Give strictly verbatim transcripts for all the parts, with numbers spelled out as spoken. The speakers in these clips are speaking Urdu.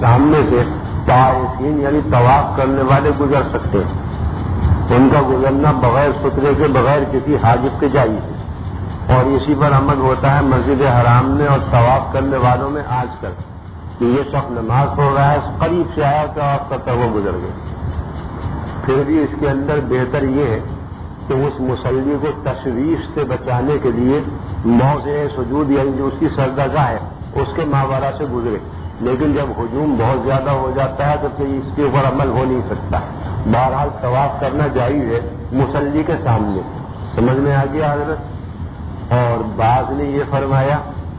سامنے سے طائفین یعنی طواف کرنے والے گزر سکتے ہیں، ان کا گزرنا بغیر سترے کے بغیر کسی حاجت کے جائز ہے، اور اسی پر عمل ہوتا ہے مسجد حرام میں اور طواف کرنے والوں میں آج کل کہ یہ شخص نماز پڑھ رہا ہے، قریب سے آیا طواف کرتا وہ گزر گئے۔ پھر بھی اس کے اندر بہتر یہ ہے کہ اس مصلی کو تشویش سے بچانے کے لیے موضع سجود یعنی جو اس کی سجدہ ہے اس کے ماورا سے گزرے، لیکن جب ہجوم بہت زیادہ ہو جاتا ہے تو پھر اس کے اوپر عمل ہو نہیں سکتا۔ بہرحال طواف کرنا جائز ہے مصلی کے سامنے، سمجھ میں آ گیا حضرت۔ اور بعض نے یہ فرمایا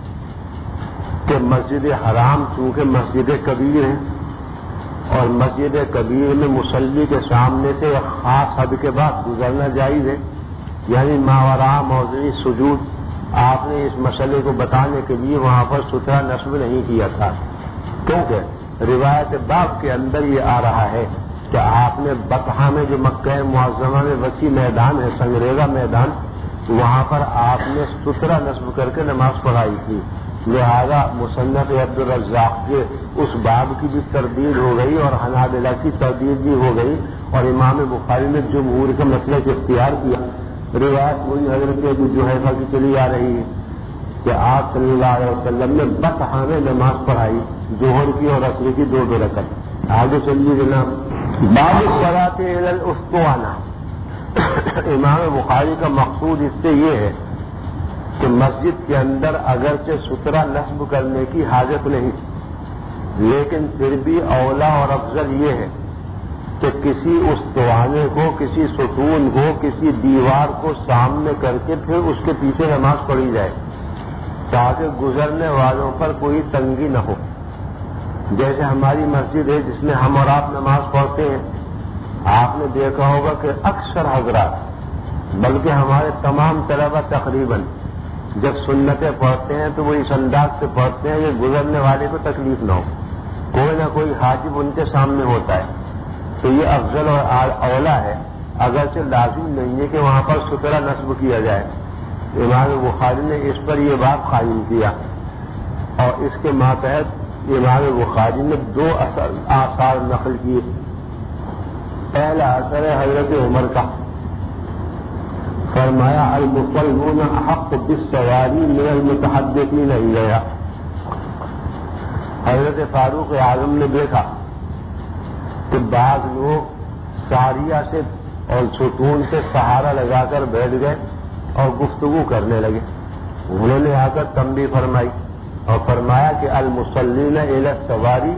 کہ مسجد حرام چونکہ مسجد کبیر ہے اور مسجد کبیر میں مصلی کے سامنے سے ایک خاص حد کے بعد گزرنا جائز ہے، یعنی ماورا موضعی سجود آپ نے اس مسئلے کو بتانے کے لیے وہاں پر سترا نصب نہیں کیا تھا، کیونکہ روایت باب کے اندر یہ آ رہا ہے کہ آپ نے بطحہ میں جو مکہ معظمہ میں وسیع میدان ہے، سنگریزہ میدان، وہاں پر آپ نے سترا نصب کر کے نماز پڑھائی تھی، لہذا مصنف عبد الرزاق کے اس باب کی بھی تردید ہو گئی اور حنابلہ کی تردید بھی ہو گئی، اور امام بخاری نے جمہور کا مسلک اختیار کیا۔ روایت وہی حضرت ابو جحیفہ کی چلی آ رہی ہے کہ آپ صلی اللہ علیہ وسلم نے بطحہ میں نماز پڑھائی، ظہر کی اور عصر کی دو دو رکعت۔ آگے چلیے جناب، باب الصلاۃ الی الاسطوانہ۔ امام بخاری کا مقصود اس سے یہ ہے کہ مسجد کے اندر اگرچہ سترا نصب کرنے کی حاجت نہیں، لیکن پھر بھی اولا اور افضل یہ ہے کہ کسی استوانے کو، کسی ستون کو، کسی دیوار کو سامنے کر کے پھر اس کے پیچھے نماز پڑھی جائے تاکہ گزرنے والوں پر کوئی تنگی نہ ہو۔ جیسے ہماری مسجد ہے جس میں ہم اور آپ نماز پڑھتے ہیں، آپ نے دیکھا ہوگا کہ اکثر حضرات بلکہ ہمارے تمام طلبہ تقریباً جب سنتیں پڑھتے ہیں تو وہ اس انداز سے پڑھتے ہیں کہ گزرنے والے کو تکلیف نہ ہو، کوئی نہ کوئی حاجب ان کے سامنے ہوتا ہے، تو یہ افضل اور اولا ہے، اگرچہ لازم نہیں ہے کہ وہاں پر سترا نصب کیا جائے۔ امام بخاری نے اس پر یہ بات قائم کیا، اور اس کے ماتحت امام بخاری نے دو اثر آثار نقل کیے۔ پہلا اثر ہے حضرت عمر کا، فرمایا المصلون احق بالسواری من المتحدثین الیہا۔ حضرت فاروق اعظم نے دیکھا کہ بعض لوگ ساریہ سے اور ستون سے سہارا لگا کر بیٹھ گئے اور گفتگو کرنے لگے، انہوں نے آ کر تنبیہ فرمائی اور فرمایا کہ المصلین الی السواری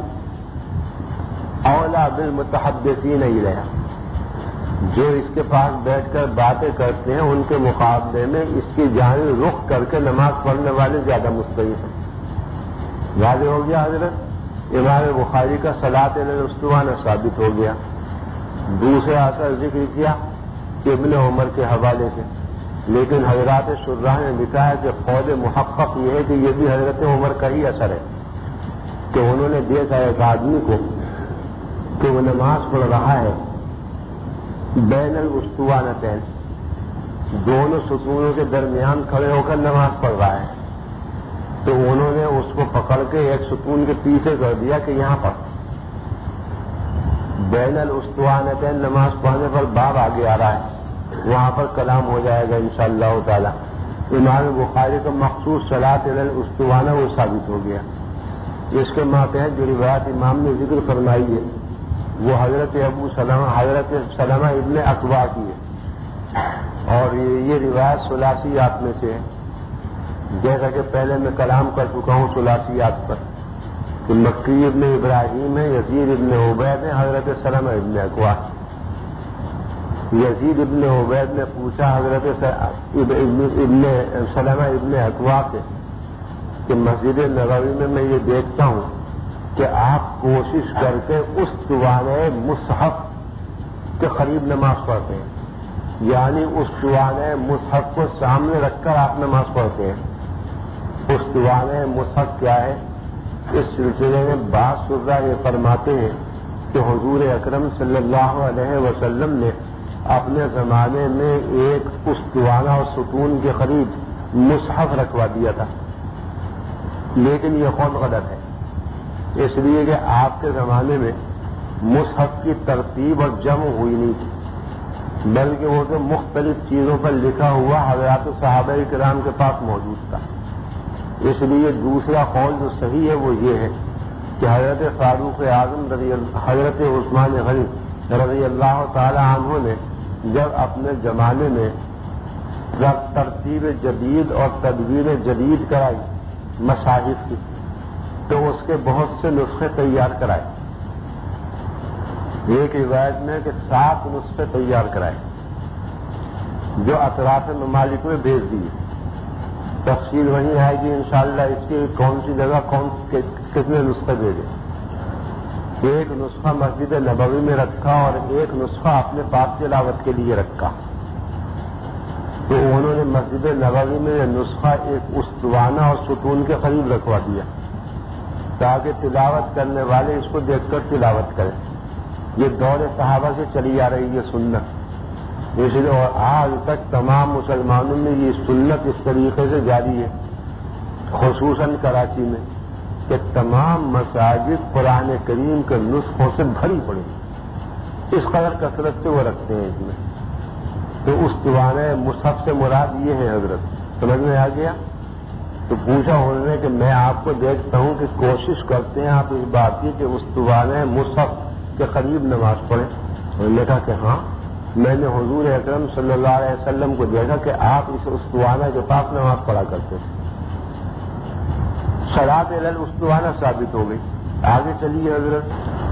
اولا بالمتحدثین الیہا، جو اس کے پاس بیٹھ کر باتیں کرتے ہیں ان کے مقابلے میں اس کی جانب رخ کر کے نماز پڑھنے والے زیادہ مستحق ہیں۔ واضح ہو گیا حضرت، امام بخاری کا صلاۃ علی الاسطوانہ ثابت ہو گیا۔ دوسرا اثر ذکر کیا ابن عمر کے حوالے سے، لیکن حضرات شراح نے لکھا ہے کہ قول محقق یہ ہے کہ یہ بھی حضرت عمر کا ہی اثر ہے کہ انہوں نے دیکھا ایک آدمی کو کہ وہ نماز پڑھ رہا ہے بین الاسطوانتین، دونوں ستونوں کے درمیان کھڑے ہو کر نماز پڑھ رہا ہے، تو انہوں نے اس کو پکڑ کے ایک ستون کے پیچھے کر دیا کہ یہاں پر بین الاسطوانتین نماز پڑھنے پر باب آگے آ رہا ہے، وہاں پر کلام ہو جائے گا انشاءاللہ تعالی۔ امام بخاری کا مخصوص صلاۃ علی الاسطوانہ وہ ثابت ہو گیا۔ اس کے ماتحت جو روایت امام نے ذکر فرمائی ہے وہ حضرت ابو سلمہ حضرت سلمہ ابن اکوا کی ہے، اور یہ روایت ثلاثیات میں سے ہے، جیسا کہ پہلے میں کلام کر چکا ہوں ثلاثیات پر کہ مکی ابن ابراہیم ہے، یزید ابن عبید ہے، حضرت سلمہ ابن اکوا۔ یزید ابن عبید نے پوچھا حضرت ابن سلمہ ابن اکوا سے کہ مسجد نبوی میں میں یہ دیکھتا ہوں کہ آپ کوشش کر کے اس سوانے مصحف کے قریب نماز پڑھتے ہیں، یعنی اس سوانے مصحف کو سامنے رکھ کر آپ نماز پڑھتے ہیں۔ اس سوانے مصحف کیا ہے؟ اس سلسلے میں بعض شرح یہ فرماتے ہیں کہ حضور اکرم صلی اللہ علیہ وسلم نے اپنے زمانے میں ایک استوانہ اور ستون کے قریب مصحف رکھوا دیا تھا، لیکن یہ قول غلط ہے، اس لیے کہ آپ کے زمانے میں مصحف کی ترتیب اور جمع ہوئی نہیں تھی، بلکہ وہ تو مختلف چیزوں پر لکھا ہوا حضرات صحابہ کرام کے پاس موجود تھا۔ اس لیے دوسرا قول جو صحیح ہے وہ یہ ہے کہ حضرت فاروق اعظم رضی اللہ حضرت عثمان غنی رضی اللہ تعالی عنہ نے جب اپنے زمانے میں جب ترتیب جدید اور تدوین جدید کرائی مصاحف کی، تو اس کے بہت سے نسخے تیار کرائے۔ ایک روایت میں کہ سات نسخے تیار کرائے جو اطراف ممالک میں بھیج دیے۔ تفصیل وہیں آئے گی انشاءاللہ اس کی کون سی جگہ کون کتنے نسخے بھیجے۔ ایک نسخہ مسجد نبوی میں رکھا اور ایک نسخہ اپنے پاک تلاوت کے لیے رکھا۔ تو انہوں نے مسجد نبوی میں یہ نسخہ ایک استوانہ اور ستون کے قریب رکھوا دیا تاکہ تلاوت کرنے والے اس کو دیکھ کر تلاوت کریں۔ یہ دور صحابہ سے چلی آ رہی ہے سنت، اس لیے اور آج تک تمام مسلمانوں میں یہ سنت اس طریقے سے جاری ہے، خصوصاً کراچی میں، کہ تمام مساجد قرآن کریم کے نسخوں سے بھری پڑی، اس قدر کثرت سے وہ رکھتے ہیں اس میں۔ تو استوانہ مصحف سے مراد یہ ہے حضرت، سمجھ میں آ گیا؟ تو پوچھا انہوں نے کہ میں آپ کو دیکھتا ہوں کہ کوشش کرتے ہیں آپ اس بات کی کہ استوانہ مصحف کے قریب نماز پڑھیں۔ انہوں نے کہا کہ ہاں، میں نے حضور اکرم صلی اللہ علیہ وسلم کو دیکھا کہ آپ اس استوانہ کے پاس نماز پڑھا کرتے تھے۔ صلاۃ علی الاستوانہ ثابت ہو گئی۔ آگے چلیے حضرت،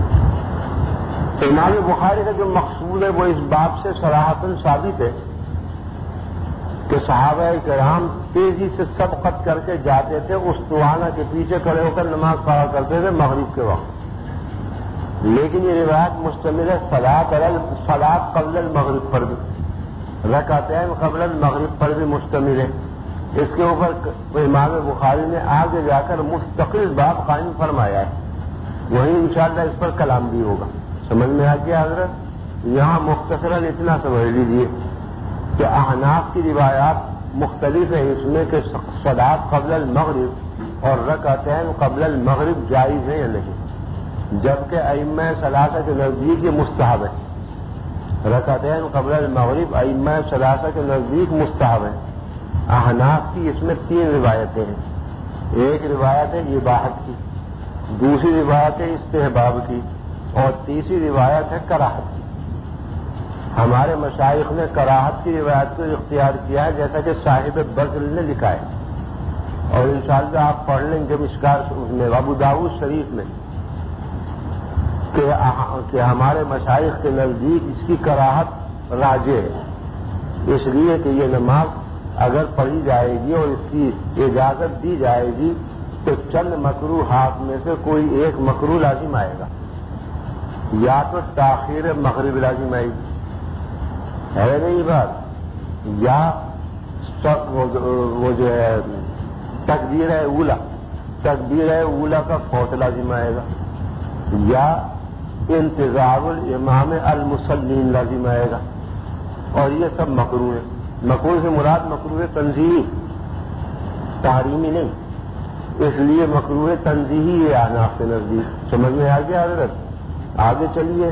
امام بخاری کا جو مقصود ہے وہ اس باب سے صراحتاً ثابت ہے کہ صحابہ کرام تیزی سے سبقت کر کے جاتے تھے، استوانہ کے پیچھے کھڑے ہو کر نماز پڑھا کرتے تھے مغرب کے وقت۔ لیکن یہ روایت مشتمل ہے صلاۃ علی صلاۃ قبل المغرب پر بھی، رکعتین قبل المغرب پر بھی مشتمل ہے۔ اس کے اوپر امام بخاری نے آگے جا کر مستقل باب قائم فرمایا ہے، وہیں انشاءاللہ اس پر کلام بھی ہوگا۔ سمجھ میں آ گیا حضرت؟ یہاں مختصراً اتنا سمجھ لیجیے کہ احناف کی روایات مختلف ہیں اس میں کہ صلاۃ قبل المغرب اور رکعتین قبل المغرب جائز ہے یا نہیں، جبکہ ائمہ ثلاثہ کے نزدیک یہ مستحب ہے۔ رکعتین قبل المغرب ائمہ ثلاثہ کے نزدیک مستحب ہے۔ احناف کی اس میں تین روایتیں ہیں، ایک روایت ہے اباحت کی، دوسری روایت ہے استحباب کی، اور تیسری روایت ہے کراہت کی۔ ہمارے مشائخ نے کراہت کی روایت کو اختیار کیا ہے، جیسا کہ صاحب بذل نے لکھا ہے، اور انشاءاللہ آپ پڑھ لیں گے مشکات میں ابو داؤد شریف میں کہ ہمارے مشائخ کے نزدیک اس کی کراہت راجح ہے، اس لیے کہ یہ نماز اگر پڑھی جائے گی اور اس کی اجازت دی جائے گی تو چند مکروہات میں سے کوئی ایک مکروہ لازم آئے گا، یا تو تاخیر مغرب لازم آئے گی، ہے نہیں بات، یا وہ جو ہے تکبیر اولا تکبیر اولا کا فوت لازم آئے گا، یا انتظار الامام المصلین لازم آئے گا، اور یہ سب مکروہ ہے۔ مکروہ سے مراد مکروہ تنزیہی، تحریمی نہیں، اس لیے مکروہ تنزیہی ہے احناف کے نزدیک۔ سمجھ میں آ گیا حضرت؟ آگے چلیے۔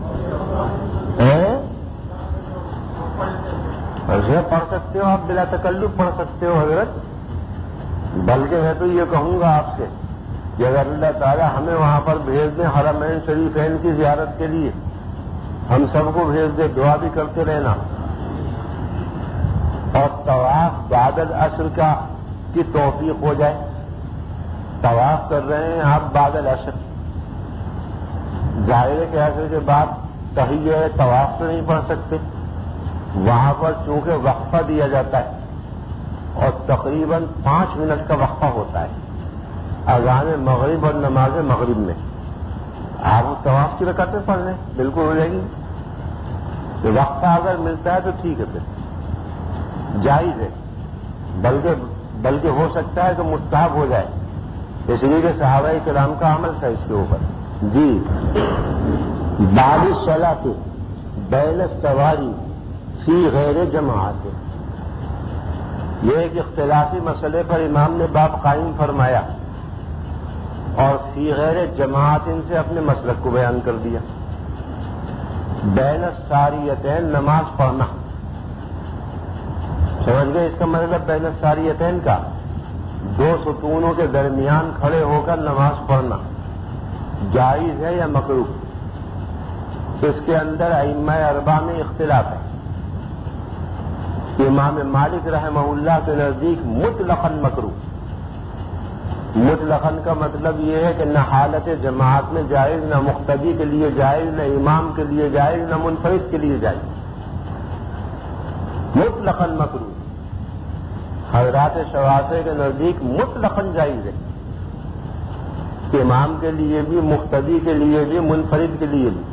ایسے پڑھ سکتے ہو آپ، بلا تکلف پڑھ سکتے ہو حضرت، بلکہ میں تو یہ کہوں گا آپ سے کہ اگر اللہ تعالیٰ ہمیں وہاں پر بھیج دیں حرمین شریفین کی زیارت کے لیے، ہم سب کو بھیج دے، دعا بھی کرتے رہنا، اور طواف بعد العصر کا کی توفیق ہو جائے، طواف کر رہے ہیں آپ بعد العصر، ظاہر کے عصر کے بعد تحیہ طواف سے نہیں پڑھ سکتے، وہاں پر چونکہ وقفہ دیا جاتا ہے اور تقریباً پانچ منٹ کا وقفہ ہوتا ہے اذان مغرب اور نماز مغرب میں، آپ اس طواف کی رکعتیں پڑھ لیں، بالکل ہو جائے گی۔ تو وقفہ اگر ملتا ہے تو ٹھیک ہے، پھر جائز ہے، بلکہ بلکہ ہو سکتا ہے کہ مستحب ہو جائے، اس لیے کہ صحابہ کرام کا عمل تھا اس کے اوپر۔ جی، بعد الصلاۃ بین السواری فی غیر جماعت، یہ ایک اختلافی مسئلے پر امام نے باب قائم فرمایا اور فی غیر جماعت ان سے اپنے مسلک کو بیان کر دیا. بین الساریتین نماز پڑھنا، سمجھ گئے اس کا مطلب؟ بین الساریتین کا دو ستونوں کے درمیان کھڑے ہو کر نماز پڑھنا جائز ہے یا مکروہ؟ اس کے اندر ائمہ اربعہ میں اختلاف ہے. امام مالک رحمہ اللہ کے نزدیک مطلقاً مکروہ. مطلقاً کا مطلب یہ ہے کہ نہ حالت جماعت میں جائز، نہ مقتدی کے لیے جائز، نہ امام کے لیے جائز، نہ منفرد کے لیے جائز. مطلقاً مکروہ. حضرات شوافی کے نزدیک مطلقاً جائز ہے، امام کے لیے بھی، مقتدی کے لیے بھی، منفرد کے لیے بھی.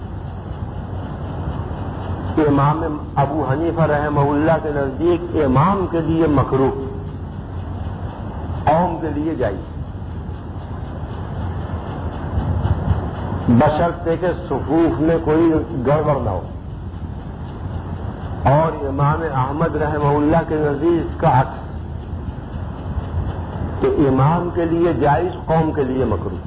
امام ابو حنیفہ رحمہ اللہ کے نزدیک امام کے لیے مکروہ، قوم کے لیے جائز، بشرطے کہ صفوف میں کوئی گڑبڑ نہ ہو. اور امام احمد رحمہ اللہ کے نزدیک اس کا عکس، کہ امام کے لیے جائز، قوم کے لیے مکروہ.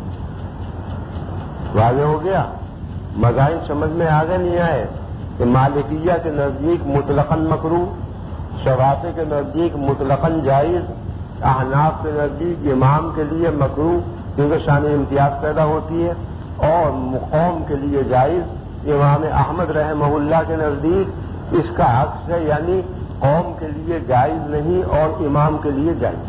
واضح ہو گیا؟ مذاہب سمجھ میں آگے نہیں آئے کہ مالکیہ کے نزدیک مطلقاً مکروہ، شافعی کے نزدیک مطلقاً جائز، احناف کے نزدیک امام کے لیے مکروہ کیونکہ شان امتیاز پیدا ہوتی ہے، اور قوم کے لیے جائز. امام احمد رحمہ اللہ کے نزدیک اس کا عکس ہے، یعنی قوم کے لیے جائز نہیں اور امام کے لیے جائز.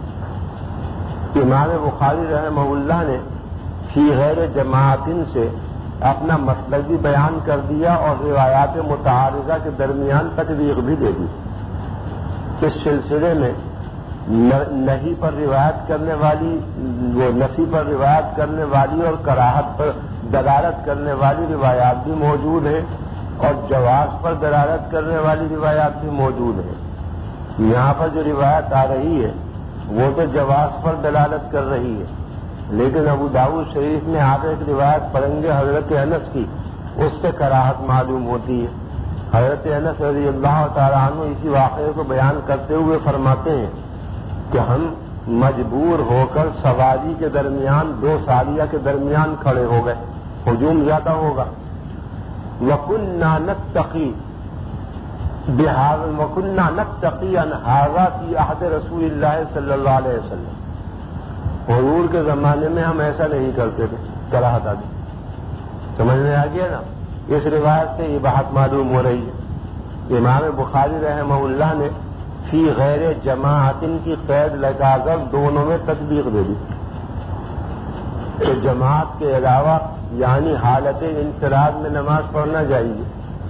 امام بخاری رحمہ اللہ نے فی غیر جماعتن سے اپنا مسلک بھی بیان کر دیا اور روایات متعارضہ کے درمیان تطبیق بھی دے دی. اس سلسلے میں نہیں پر روایت کرنے والی، وہ نفی پر روایت کرنے والی اور کراہت پر دلالت کرنے والی روایات بھی موجود ہیں، اور جواز پر دلالت کرنے والی روایات بھی موجود ہیں. یہاں پر جو روایت آ رہی ہے وہ تو جواز پر دلالت کر رہی ہے، لیکن ابو داؤد شریف میں آپ ایک روایت پڑھیں گے حضرت انس کی، اس سے کراہت معلوم ہوتی ہے. حضرت انس رضی اللہ تعالیٰ عنہ اسی واقعے کو بیان کرتے ہوئے فرماتے ہیں کہ ہم مجبور ہو کر سواری کے درمیان، دو ساریہ کے درمیان کھڑے ہو گئے، ہجوم زیادہ ہوگا. وَكُنَّا نَتَّقِي بِهَذَا وَكُنَّا نَتَّقِي أَنْ هَذَا فِي عَهْدِ رسول اللہ صلی اللہ علیہ وسلم. حضور کے زمانے میں ہم ایسا نہیں کرتے تھے، کراہت آ گئی. سمجھ میں آ گیا نا؟ اس روایت سے یہ بات معلوم ہو رہی ہے. امام بخاری رحمہ اللہ نے فی غیر جماعتن کی قید لگا کر دونوں میں تطبیق دے دی کہ جماعت کے علاوہ یعنی حالت انفراد میں نماز پڑھنا چاہیے،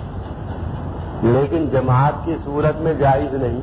لیکن جماعت کی صورت میں جائز نہیں.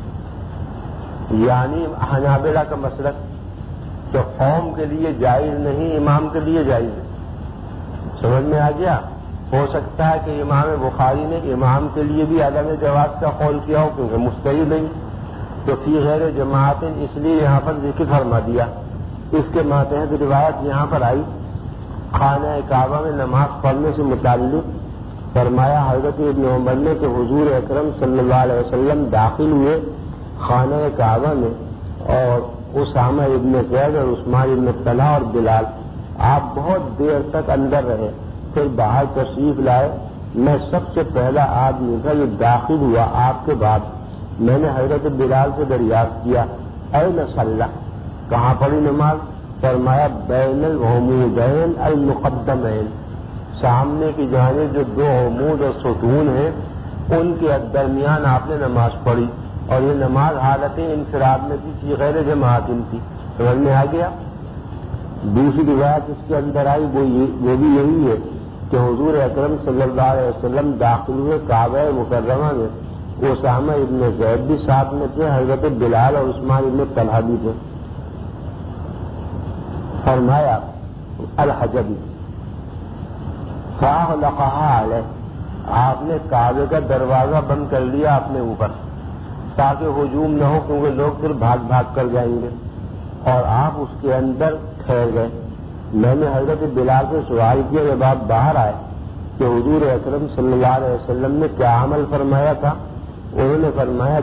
یعنی حنابلہ کا مسلک تو قوم کے لیے جائز نہیں، امام کے لیے جائز ہے. سمجھ میں آ گیا؟ ہو سکتا ہے کہ امام بخاری نے امام کے لیے بھی عدم جواز کا قول کیا ہو کیونکہ مستحیل نہیں، تو فی غیر جماعت اس لیے یہاں پر ذکر فرما دیا. اس کے ماتحت روایت یہاں پر آئی خانہ کعبہ میں نماز پڑھنے سے متعلق. فرمایا حضرت ابن عمر نے کہ حضور اکرم صلی اللہ علیہ وسلم داخل ہوئے خانہ کعبہ میں، اور اسامہ ابن زید اور عثمان ابن طلحہ اور بلال، آپ بہت دیر تک اندر رہے، پھر باہر تشریف لائے. میں سب سے پہلا آدمی تھا جو داخل ہوا آپ کے بعد. میں نے حضرت بلال سے دریافت کیا این صلی، کہاں پڑھی نماز؟ فرمایا بین العمودین المقدمین، سامنے کی جانب جو دو عمود اور ستون ہیں ان کے درمیان آپ نے نماز پڑھی، اور یہ نماز حالت انفراد میں تھی، غیر جماعت تھی. سمجھ میں آ گیا؟ دوسری روایت اس کے اندر آئی وہ بھی یہی ہے کہ حضور اکرم صلی اللہ علیہ وسلم داخل ہوئے کعبہ مکرمہ میں، اسامہ ابن زید بھی ساتھ میں تھے، حضرت بلال اور عثمان ابن طلحہ بھی تھے. فرمایا الحجبی فاغلقها علیہ، آپ نے کعبے کا دروازہ بند کر لیا اپنے اوپر تاکہ ہجوم نہ ہو، کیونکہ لوگ پھر بھاگ بھاگ کر جائیں گے، اور آپ اس کے اندر ٹھہر گئے. میں نے حضرت بلال سے سوال کیا جب آپ باہر آئے کہ حضور اکرم صلی اللہ علیہ وسلم نے کیا عمل فرمایا تھا؟ انہوں نے فرمایا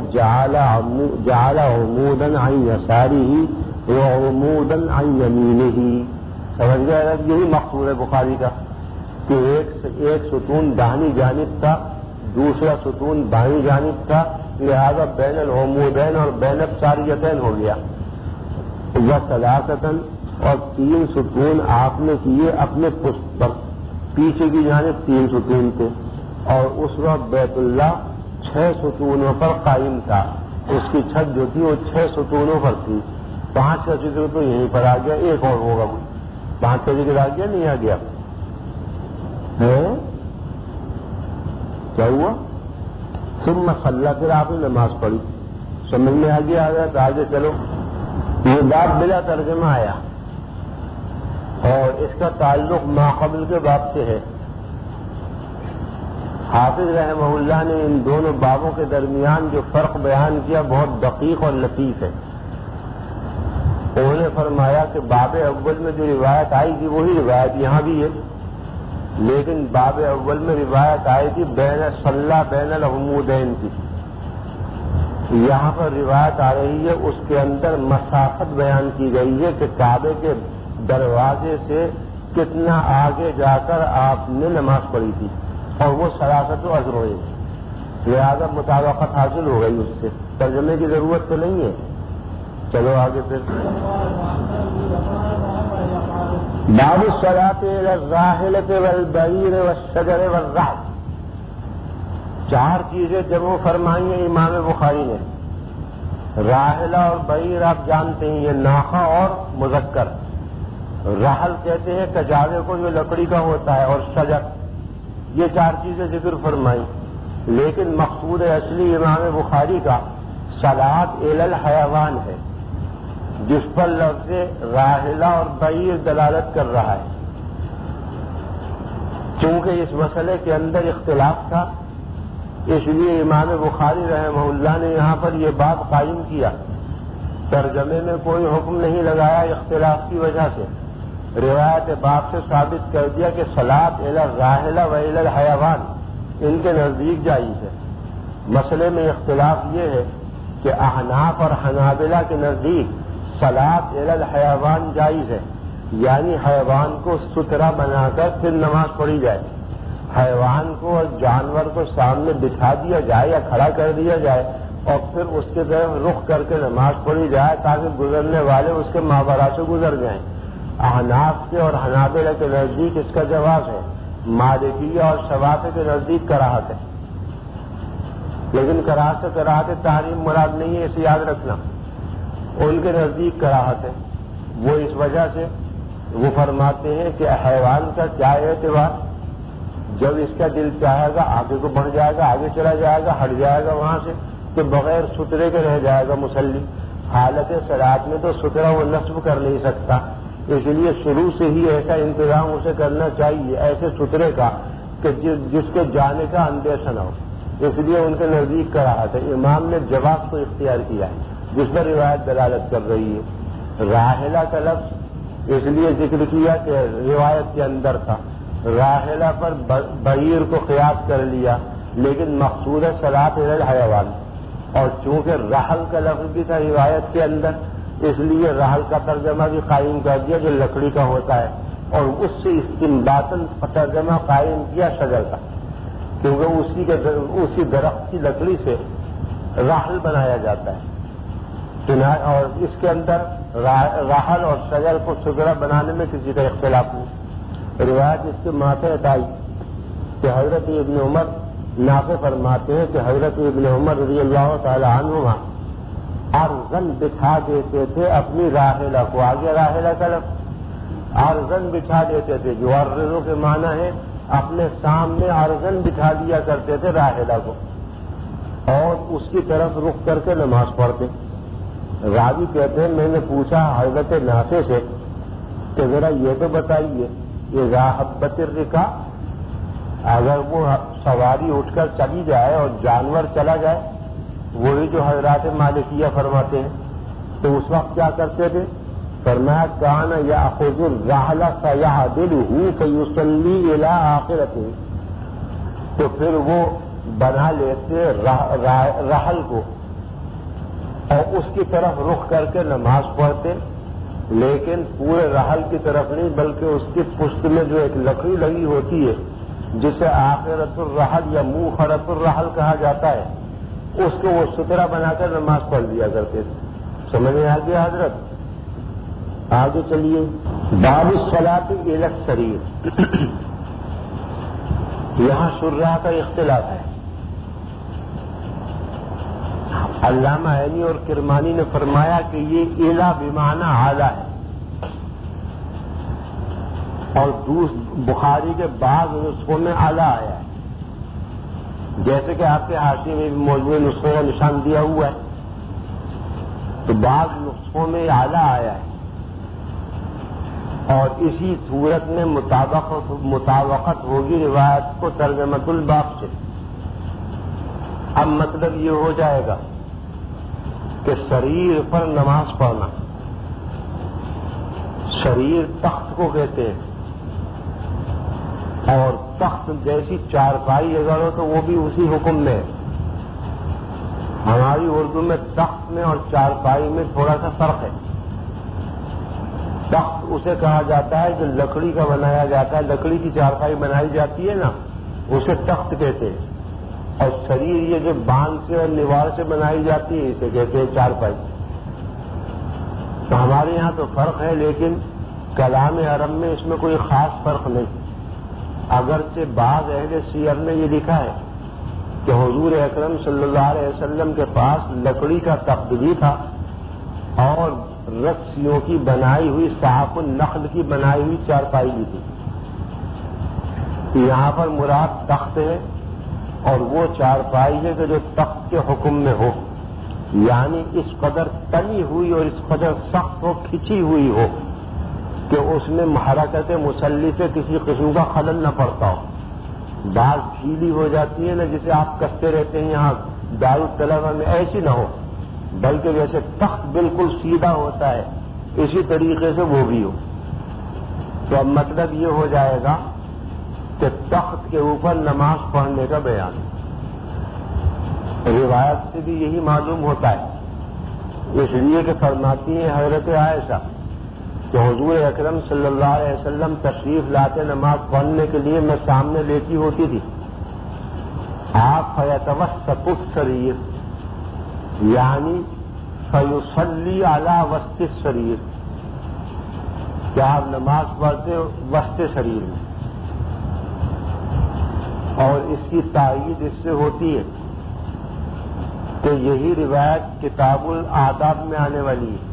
جعل عمودا عن یسارہ وعمودا عن یمینہ، سمجھ گئے؟ یہی مقصود ہے بخاری کا کہ ایک ایک ستون داہنی جانب تھا، دوسرا ستون بائیں جانب تھا، لہذا بین العمودین اور بین الساریتین ہو گیا، وثلاثتاً، اور تین ستون آپ نے کیے اپنے پشت پر، پیچھے کی جانب تین ستون تھے، اور اس وقت بیت اللہ چھ ستونوں پر قائم تھا، اس کی چھت جو تھی وہ چھ ستونوں پر تھی، پانچ کا ذکر تو یہیں پر آ گیا، ایک اور ہوگا، پانچ کا ذکر آ گیا نہیں آ گیا ہے؟ کیا ہوا؟ ثم صلی، پھر آپ نے نماز پڑھی، سمجھ میں آگے آ گیا تو آگے چلو۔ یہ باب بلا ترجمہ آیا اور اس کا تعلق ما قبل کے باب سے ہے۔ حافظ رحمہ اللہ نے ان دونوں بابوں کے درمیان جو فرق بیان کیا بہت دقیق اور لطیف ہے۔ انہوں نے فرمایا کہ باب اول میں جو روایت آئی تھی وہی روایت یہاں بھی ہے، لیکن باب اول میں روایت آئی تھی بین صلی بین العمودین کی، یہاں پر روایت آ رہی ہے اس کے اندر مسافت بیان کی گئی ہے کہ کعبے کے دروازے سے کتنا آگے جا کر آپ نے نماز پڑھی تھی، اور وہ سراست و عذر ہوئی، لہٰذا مطابقت حاصل ہو گئی، اس سے ترجمے کی ضرورت تو نہیں ہے۔ چلو آگے پھر باب الصلاۃ الی الراحلۃ والبعیر والشجر والرعد، چار چیزیں جمع فرمائی ہیں امام بخاری نے۔ راحلہ اور بعیر آپ جانتے ہیں، یہ ناقہ اور مذکر، رحل کہتے ہیں کجاوے کو جو لکڑی کا ہوتا ہے، اور شجر، یہ چار چیزیں ذکر فرمائی، لیکن مقصود اصلی امام بخاری کا صلاۃ الی الحیوان ہے، جس پر لفظ راحلہ اور بعیر دلالت کر رہا ہے۔ چونکہ اس مسئلے کے اندر اختلاف تھا، اس لیے امام بخاری رحمہ اللہ نے یہاں پر یہ بات قائم کیا، ترجمے میں کوئی حکم نہیں لگایا اختلاف کی وجہ سے، روایت باب سے ثابت کر دیا کہ صلاۃ الی الراحلہ و الی الحیوان ان کے نزدیک جائز ہے۔ مسئلے میں اختلاف یہ ہے کہ احناف اور حنابلہ کے نزدیک صلاۃ الی الحیوان جائز ہے، یعنی حیوان کو سترا بنا کر پھر نماز پڑھی جائے، حیوان کو اور جانور کو سامنے بٹھا دیا جائے یا کھڑا کر دیا جائے اور پھر اس کے طرف رخ کر کے نماز پڑھی جائے تاکہ گزرنے والے اس کے مابرا سے گزر جائیں۔ احناف کے اور حنابلہ کے نزدیک اس کا جواز ہے، مالکیہ اور شوافی کے نزدیک کراہت ہے، لیکن کراہت سے کراہت تحریم مراد نہیں ہے، اسے یاد رکھنا، ان کے نزدیک کراہت ہے۔ وہ اس وجہ سے وہ فرماتے ہیں کہ حیوان کا کیا اعتبار، جب اس کا دل چاہے گا آگے کو بڑھ جائے گا، آگے چلا جائے گا، ہٹ جائے گا وہاں سے، تو بغیر سترے کے رہ جائے گا مصلی۔ حالت صلاۃ میں تو سترا وہ نصب کر نہیں سکتا، اس لیے شروع سے ہی ایسا انتظام اسے کرنا چاہیے ایسے سترے کا کہ جس کے جانے کا اندیشہ نہ ہو، اس لیے ان کے نزدیک کراہت ہے۔ امام نے جواز کو اختیار کیا ہے جس پر روایت دلالت کر رہی ہے۔ راحلہ کا لفظ اس لیے ذکر کیا کہ روایت کے اندر تھا، راحلہ پر بعیر کو قیاس کر لیا، لیکن مقصود ہے صلاۃ الی الحیوان، اور چونکہ رحل کا لفظ بھی تھا روایت کے اندر، اس لیے رحل کا ترجمہ بھی قائم کر دیا جو لکڑی کا ہوتا ہے، اور اس سے استنباطاً ترجمہ قائم کیا شجر کا، کیونکہ اسی کے اسی درخت کی لکڑی سے رحل بنایا جاتا ہے، اور اس کے اندر رحل اور شجر کو سترا بنانے میں کسی کا اختلاف نہیں۔ روایت اس کے ماتحت آئی کہ حضرت ابن عمر نافع فرماتے ہیں کہ حضرت ابن عمر رضی اللہ تعالی عنہما ارزن بچھا دیتے تھے اپنی راحلہ کو، آگے راحلہ کا لفظ ارزن بچھا دیتے تھے، جو ارزوں کے معنی ہے اپنے سامنے ارزن بچھا دیا کرتے تھے راحلہ کو، اور اس کی طرف رخ کر کے نماز پڑھتے۔ راوی کہتے ہیں میں نے پوچھا حضرت نافع سے کہ ذرا یہ تو بتائیے اذا حبت الرکا، اگر وہ سواری اٹھ کر چلی جائے اور جانور چلا جائے، وہی جو حضرات مالکیہ فرماتے ہیں، تو اس وقت کیا کرتے تھے؟ فرمایا کان یاخذ الرحل فیعدلہ فیصلی الی آخرتہ، تو پھر وہ بنا لیتے رحل کو اور اس کی طرف رخ کر کے نماز پڑھتے، لیکن پورے رحل کی طرف نہیں بلکہ اس کی پشت میں جو ایک لکڑی لگی ہوتی ہے جسے آخرت الرحل یا موخرت الرحل کہا جاتا ہے، اس کو وہ سترا بنا کر نماز پڑھ لیا کرتے تھے۔ سمجھ میں آ گیا حضرت؟ آگے چلیے، باب الصلاۃ الی السریر۔ یہاں شراح کا اختلاف ہے۔ علامہ عینی اور کرمانی نے فرمایا کہ یہ الا بمعنی اعلی ہے، اور بخاری کے بعض نسخوں میں اعلی آیا ہے، جیسے کہ آپ کے حاشیے میں بھی موجود نسخوں کا نشان دیا ہوا ہے، تو بعض نسخوں میں اعلی آیا ہے، اور اسی صورت میں مطابقت مطابقت ہوگی روایت کو ترجمۃ الباب سے۔ اب مطلب یہ ہو جائے گا کہ سریر پر نماز پڑھنا، سریر تخت کو کہتے ہیں، اور تخت جیسی چارپائی اگر ہو تو وہ بھی اسی حکم میں ہے۔ ہماری اردو میں تخت میں اور چارپائی میں تھوڑا سا فرق ہے۔ تخت اسے کہا جاتا ہے جو لکڑی کا بنایا جاتا ہے، لکڑی کی چارپائی بنائی جاتی ہے نا، اسے تخت کہتے ہیں، اور شریر یہ جو باندھ سے اور نیوار سے بنائی جاتی ہے اسے کہتے ہیں چارپائی۔ تو ہمارے یہاں تو فرق ہے، لیکن کلام عرب میں اس میں کوئی خاص فرق نہیں۔ اگرچہ بعض اہل سیر نے یہ لکھا ہے کہ حضور اکرم صلی اللہ علیہ وسلم کے پاس لکڑی کا تخت بھی تھا اور رسیوں کی بنائی ہوئی صحاف النخل کی بنائی ہوئی چارپائی بھی تھی۔ یہاں پر مراد تخت ہے، اور وہ چارپائی ہے کہ جو تخت کے حکم میں ہو، یعنی اس قدر تنی ہوئی اور اس قدر سخت ہو، کھچی ہوئی ہو کہ اس میں حرکت مسلی سے کسی قسم کا خلل نہ پڑتا ہو۔ بعض ڈھیلی ہو جاتی ہے نا، جسے آپ کستے رہتے ہیں یہاں دارالطلبہ میں، ایسی نہ ہو، بلکہ جیسے تخت بالکل سیدھا ہوتا ہے اسی طریقے سے وہ بھی ہو۔ تو اب مطلب یہ ہو جائے گا کہ تخت کے اوپر نماز پڑھنے کا بیان، روایت سے بھی یہی معلوم ہوتا ہے، اس لیے کہ فرماتی ہیں حضرت عائشہ کہ حضور اکرم صلی اللہ علیہ وسلم تشریف لاتے نماز پڑھنے کے لیے میں سامنے لیٹی ہوتی تھی، آپ فیتوسط السریر یعنی فیصلی علی وسط السریر، کیا آپ نماز پڑھتے وسط شریر میں، اور اس کی تائید اس سے ہوتی ہے کہ یہی روایت کتاب الآداب میں آنے والی ہے،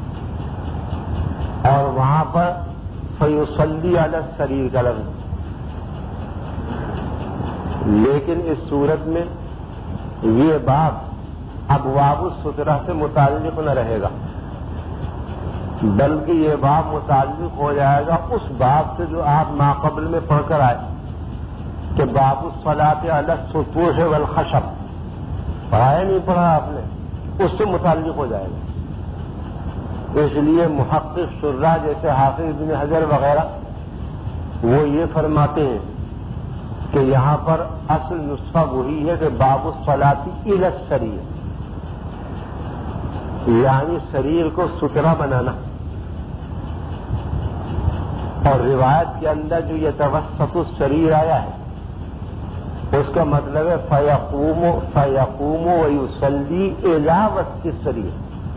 اور وہاں پر فیصلی علی السریر کا لفظ، لیکن اس صورت میں یہ باب ابواب السترہ سے متعلق نہ رہے گا، بلکہ یہ باب متعلق ہو جائے گا اس باب سے جو آپ ماقبل میں پڑھ کر آئے کہ باب الصلاۃ علی السطوح والخشب، پڑھایا نہیں پڑھا آپ نے، اس سے متعلق ہو جائے گا۔ اس لیے محقق شراح جیسے حافظ بن حجر وغیرہ وہ یہ فرماتے ہیں کہ یہاں پر اصل نسخہ وہی ہے کہ باب الصلاۃ الی السریر، یعنی شریر کو سترا بنانا، اور روایت کے اندر جو یہ توسط السریر آیا ہے اس کا مطلب ہے فیقوم فیقوم ویصلی الی وسط السریر۔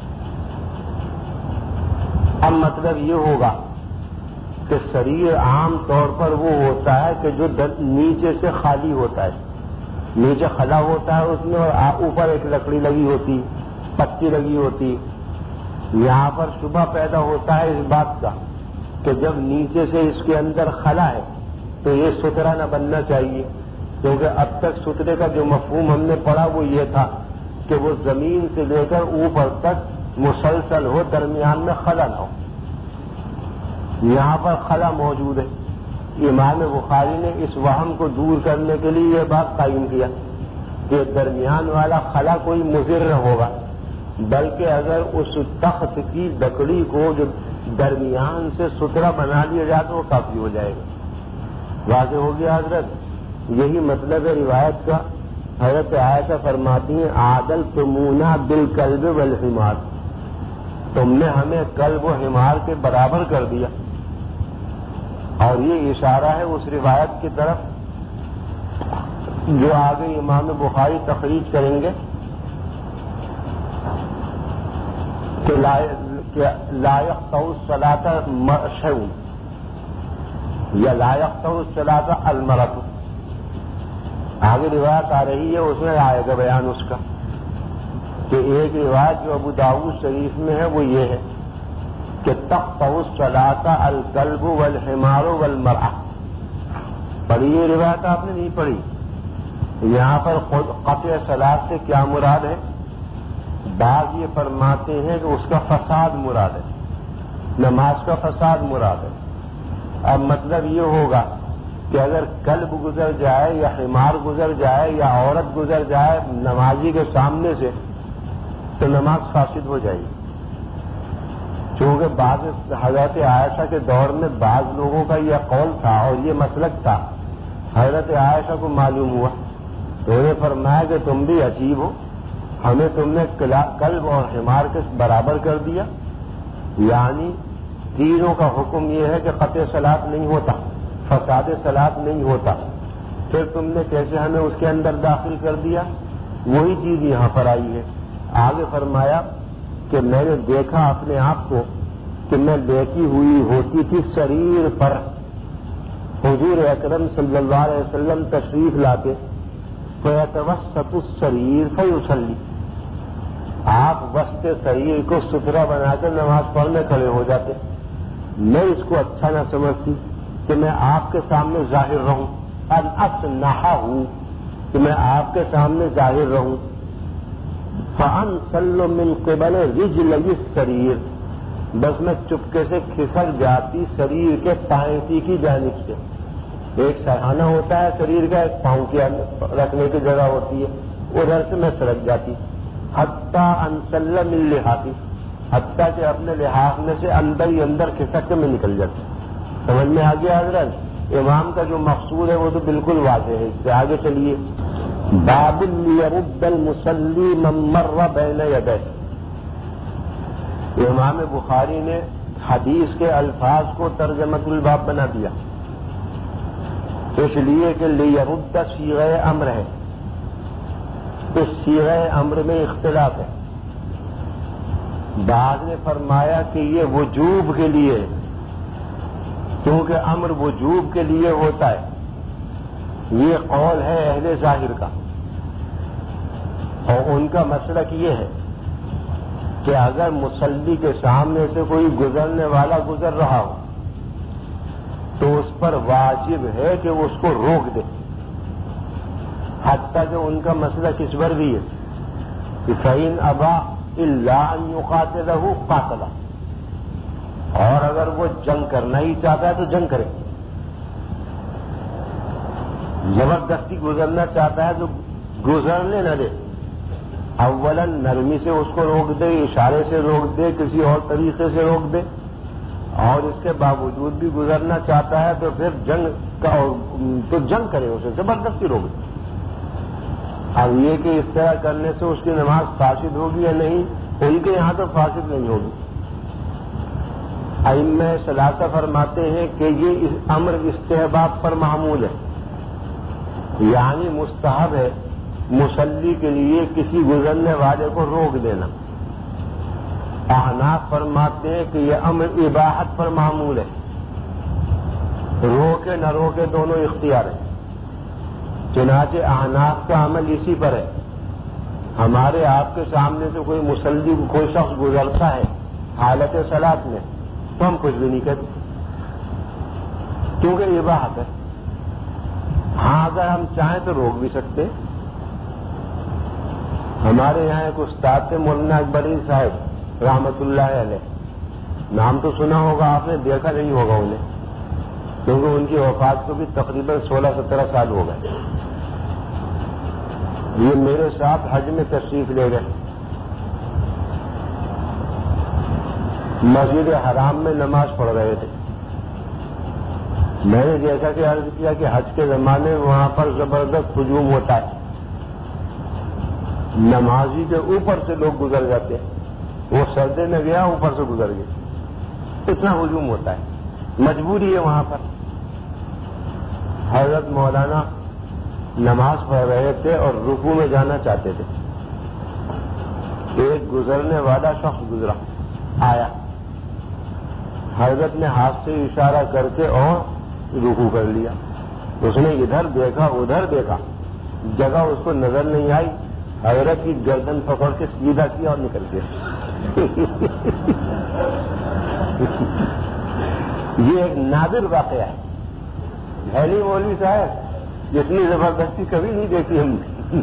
اب مطلب یہ ہوگا کہ شریر عام طور پر وہ ہوتا ہے کہ جو نیچے سے خالی ہوتا ہے، نیچے خلا ہوتا ہے اس میں، اور اوپر ایک لکڑی لگی ہوتی، پتی لگی ہوتی۔ یہاں پر شبہ پیدا ہوتا ہے اس بات کا کہ جب نیچے سے اس کے اندر خلا ہے تو یہ سترا نہ بننا چاہیے، کیونکہ اب تک سترے کا جو مفہوم ہم نے پڑھا وہ یہ تھا کہ وہ زمین سے لے کر اوپر تک مسلسل ہو، درمیان میں خلا نہ ہو۔ یہاں پر خلا موجود ہے، امام بخاری نے اس وہم کو دور کرنے کے لیے یہ بات قائم کیا کہ درمیان والا خلا کوئی مضر نہ ہوگا، بلکہ اگر اس تخت کی لکڑی کو جو درمیان سے سترا بنا لیا جائے تو وہ کافی ہو جائے گا۔ واضح ہو گیا حضرت؟ یہی مطلب ہے روایت کا۔ حضرت عائشہ فرماتی ہیں عادلتمونا بالکلب والحمار، تم نے ہمیں کلب و حمار کے برابر کر دیا. اور یہ اشارہ ہے اس روایت کی طرف جو آگے امام بخاری تخریج کریں گے کہ لائق تو صلاۃ شو یا لائق تو صلاۃ المرت. آگے روایت آ رہی ہے اس میں آئے گا بیان اس کا کہ ایک روایت جو ابو داؤد شریف میں ہے وہ یہ ہے کہ تقطع الصلاۃ الکلب والحمار والمرأۃ. پڑھی یہ روایت آپ نے نہیں پڑھی. یہاں پر قطع صلاۃ سے کیا مراد ہے؟ بعض یہ فرماتے ہیں کہ اس کا فساد مراد ہے, نماز کا فساد مراد ہے. اب مطلب یہ ہوگا کہ اگر کلب گزر جائے یا حمار گزر جائے یا عورت گزر جائے نمازی کے سامنے سے تو نماز فاسد ہو جائے گی. چونکہ بعض حضرت عائشہ کے دور میں بعض لوگوں کا یہ قول تھا اور یہ مسلک تھا. حضرت عائشہ کو معلوم ہوا تو انہیں فرمایا کہ تم بھی عجیب ہو, ہمیں تم نے کلب اور حمار کے برابر کر دیا. یعنی تینوں کا حکم یہ ہے کہ قطع صلاۃ نہیں ہوتا, فساد صلاۃ نہیں ہوتا, پھر تم نے کیسے ہمیں اس کے اندر داخل کر دیا؟ وہی چیز یہاں پر آئی ہے. آگے فرمایا کہ میں نے دیکھا اپنے آپ کو کہ میں لیٹی ہوئی ہوتی تھی سریر پر, حضور اکرم صلی اللہ علیہ وسلم تشریف لاتے فیتوسط السریر فیصلی, آپ وسط سریر کو ستھرا بنا کر نماز پڑھنے کھڑے ہو جاتے. میں اس کو اچھا نہ سمجھتی کہ میں آپ کے سامنے ظاہر رہوں, ان اصنعہ ہوں کہ میں آپ کے سامنے ظاہر رہوں. فانسل من قبل رجلی السریر, بس میں چپکے سے کھسک جاتی سریر کے پائنتی کی جانب سے. ایک سرہانہ ہوتا ہے شریر کا, ایک پاؤں کی رکھنے کی جگہ ہوتی ہے, ادھر سے میں سرک جاتی. حتیٰ انسل من لحافی, حتیٰ کہ اپنے لحاف میں سے اندر ہی اندر کھسک کے میں نکل جاتی. سمجھ میں آ گیا حضرت؟ امام کا جو مقصود ہے وہ تو بالکل واضح ہے. اس سے آگے چلیے. باب لیرد المصلی من مر بین یدیہ. امام بخاری نے حدیث کے الفاظ کو ترجمۃ الباب بنا دیا اس لیے کہ لیرد صیغہ امر ہے. اس صیغہ امر میں اختلاف ہے. بعض نے فرمایا کہ یہ وجوب کے لیے ہے کیونکہ امر وجوب کے لیے ہوتا ہے. یہ قول ہے اہل ظاہر کا, اور ان کا مسلک یہ ہے کہ اگر مصلی کے سامنے سے کوئی گزرنے والا گزر رہا ہو تو اس پر واجب ہے کہ وہ اس کو روک دے. حتیٰ کہ ان کا مسئلہ کس پر بھی ہے کہ فَإِنْ أَبَى إِلَّا أَنْ يُقَاتِلَهُ قَاتَلَ, اور اگر وہ جنگ کرنا ہی چاہتا ہے تو جنگ کرے. زبردستی گزرنا چاہتا ہے تو گزرنے نہ دے. اولا نرمی سے اس کو روک دے, اشارے سے روک دے, کسی اور طریقے سے روک دے, اور اس کے باوجود بھی گزرنا چاہتا ہے تو پھر جنگ کا تو جنگ کرے, اسے زبردستی روک دے. اب یہ کہ اس طرح کرنے سے اس کی نماز فاسد ہوگی یا نہیں, ان کے یہاں تو فاسد نہیں ہوگی. ائمہ ثلاثہ فرماتے ہیں کہ یہ امر استحباب پر معمول ہے, یعنی مستحب ہے مصلی کے لیے کسی گزرنے والے کو روک دینا. احناف فرماتے ہیں کہ یہ امر اباحت پر معمول ہے, روکے نہ روکے دونوں اختیار ہیں. چنانچہ احناف کا عمل اسی پر ہے. ہمارے آپ کے سامنے سے کوئی مصلی کوئی شخص گزرتا ہے حالت صلاۃ میں تو ہم کچھ بھی نہیں کہتے کیونکہ اباحت ہے. ہاں اگر ہم چاہیں تو روک بھی سکتے. ہمارے یہاں ایک استاد تھے مولانا اکبری صاحب رحمت اللہ علیہ, نام تو سنا ہوگا آپ نے, دیکھا نہیں ہوگا انہیں کیونکہ ان کی وفات کو بھی تقریباً سولہ سترہ سال ہو گئے. یہ میرے ساتھ حج میں تشریف لے گئے. مسجد حرام میں نماز پڑھ رہے تھے. میں نے جیسا کہ عرض کیا کہ حج کے زمانے میں وہاں پر زبردست ہجوم ہوتا ہے, نمازی کے اوپر سے لوگ گزر جاتے ہیں. وہ سردے میں گیا اوپر سے گزر گیا، اتنا ہجوم ہوتا ہے، مجبوری ہے وہاں پر۔ حضرت مولانا نماز پڑھ رہے تھے اور رکوع میں جانا چاہتے تھے، ایک گزرنے والا شخص گزرا آیا، حضرت نے ہاتھ سے اشارہ کر کے اور رکوع کر لیا۔ اس نے ادھر دیکھا ادھر دیکھا، جگہ اس کو نظر نہیں آئی، حضرت کی گردن پکڑ کے سیدھا کیا اور نکل گیا۔ یہ ایک نادر واقعہ ہے، ہے نہیں مولوی صاحب، جتنی زبردستی کبھی نہیں دیکھی ہم نے۔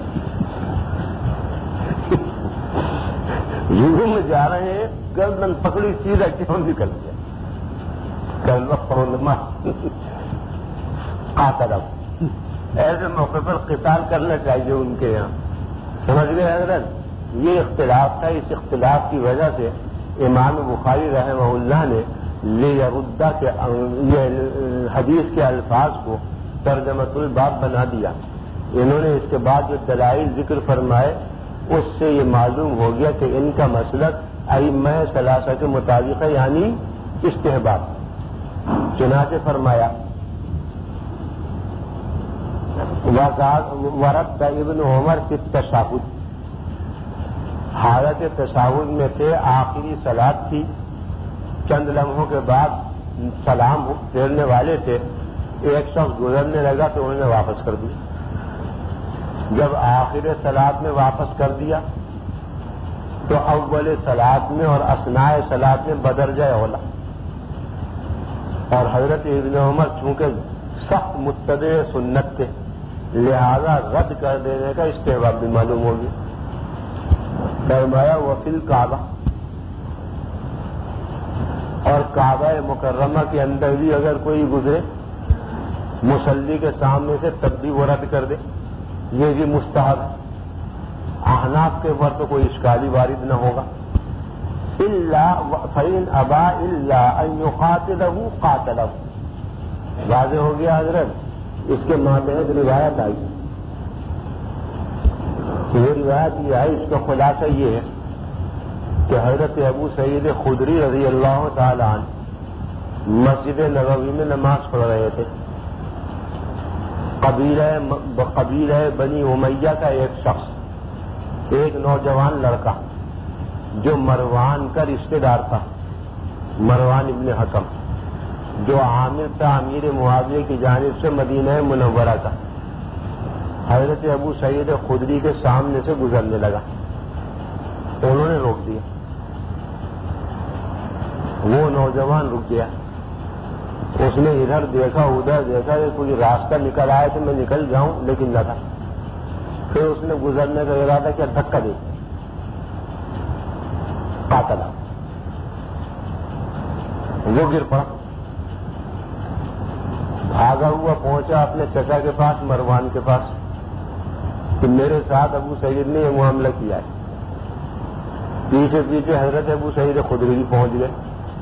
رکوع میں جا رہے ہیں، گردن پکڑی سیدھا کیا اور نکل گیا۔ قاتل، ایسے موقع پر قتال کرنا چاہیے ان کے یہاں، سمجھ گئے حضرت؟ یہ اختلاف تھا، اس اختلاف کی وجہ سے امام بخاری رحمہ اللہ نے لیردا کے یہ حدیث کے الفاظ کو ترجمۃ الباب بنا دیا۔ انہوں نے اس کے بعد جو دلائل ذکر فرمائے اس سے یہ معلوم ہو گیا کہ ان کا مسلک ائمہ ثلاثہ کے مطابق ہے، یعنی استحباب۔ چنانچہ فرمایا ورد ابن عمر کی تشہد، حالت تشہد میں تھے، آخری صلاۃ تھی، چند لمحوں کے بعد سلام پھیرنے والے تھے، ایک شخص گزرنے لگا تو انہوں نے واپس کر دیا۔ جب آخر صلاۃ میں واپس کر دیا تو اول صلاۃ میں اور اثناء صلاۃ میں بدرجہ اولا، اور حضرت ابن عمر چونکہ سخت متبع سنت تھے لہذا رد کر دینے کا استحباب بھی معلوم ہو گیا۔ فرمایا وفی الکعبہ، اور کعبہ مکرمہ کے اندر بھی اگر کوئی گزرے مصلی کے سامنے سے تب بھی وہ رد کر دے، یہ بھی مستحب ہے۔ احناف کے اوپر تو کوئی اشکالی وارد نہ ہوگا۔ فَإِنْ أَبَى إِلَّا أَنْ يُقَاتِلَهُ قَاتَلَهُ، واضح ہو گیا حضرت؟ اس کے ماتحت روایت آئی، یہ روایت یہ آئی، اس کا خلاصہ یہ ہے کہ حضرت ابو سعید خدری رضی اللہ تعالی عنہ مسجد نبوی میں نماز پڑھ رہے تھے۔ قبیلہ قبیلہ بنی امیہ کا ایک شخص، ایک نوجوان لڑکا جو مروان کا رشتہ دار تھا، مروان ابن حکم، جو عامر تھا امیر معاویہ کی جانب سے مدینہ منورہ کا، حضرت ابو سعید خدری کے سامنے سے گزرنے لگا، انہوں نے روک دیا، وہ نوجوان رک گیا، اس نے ادھر دیکھا ادھر دیکھا کہ کوئی راستہ نکل آئے تو میں نکل جاؤں، لیکن نہ تھا۔ پھر اس نے گزرنے کا ارادہ کیا، دھکا دے قاتل، وہ گر پڑا، بھاگا ہوا پہنچا اپنے چچا کے پاس، مروان کے پاس، کہ میرے ساتھ ابو سعید نے یہ معاملہ کیا ہے۔ پیچھے پیچھے حضرت ابو سعید خدری بھی پہنچ گئے۔